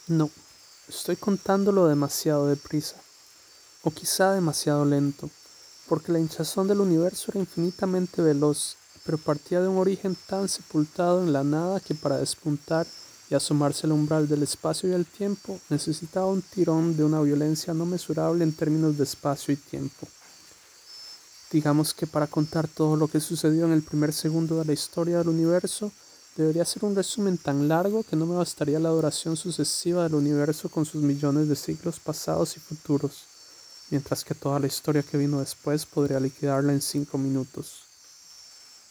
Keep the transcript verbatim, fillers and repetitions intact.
No, estoy contándolo demasiado deprisa, o quizá demasiado lento, porque la hinchazón del universo era infinitamente veloz, pero partía de un origen tan sepultado en la nada que para despuntar y asomarse al umbral del espacio y el tiempo necesitaba un tirón de una violencia no mesurable en términos de espacio y tiempo. Digamos que para contar todo lo que sucedió en el primer segundo de la historia del universo, debería ser un resumen tan largo que no me bastaría la duración sucesiva del universo con sus millones de siglos pasados y futuros, mientras que toda la historia que vino después podría liquidarla en cinco minutos.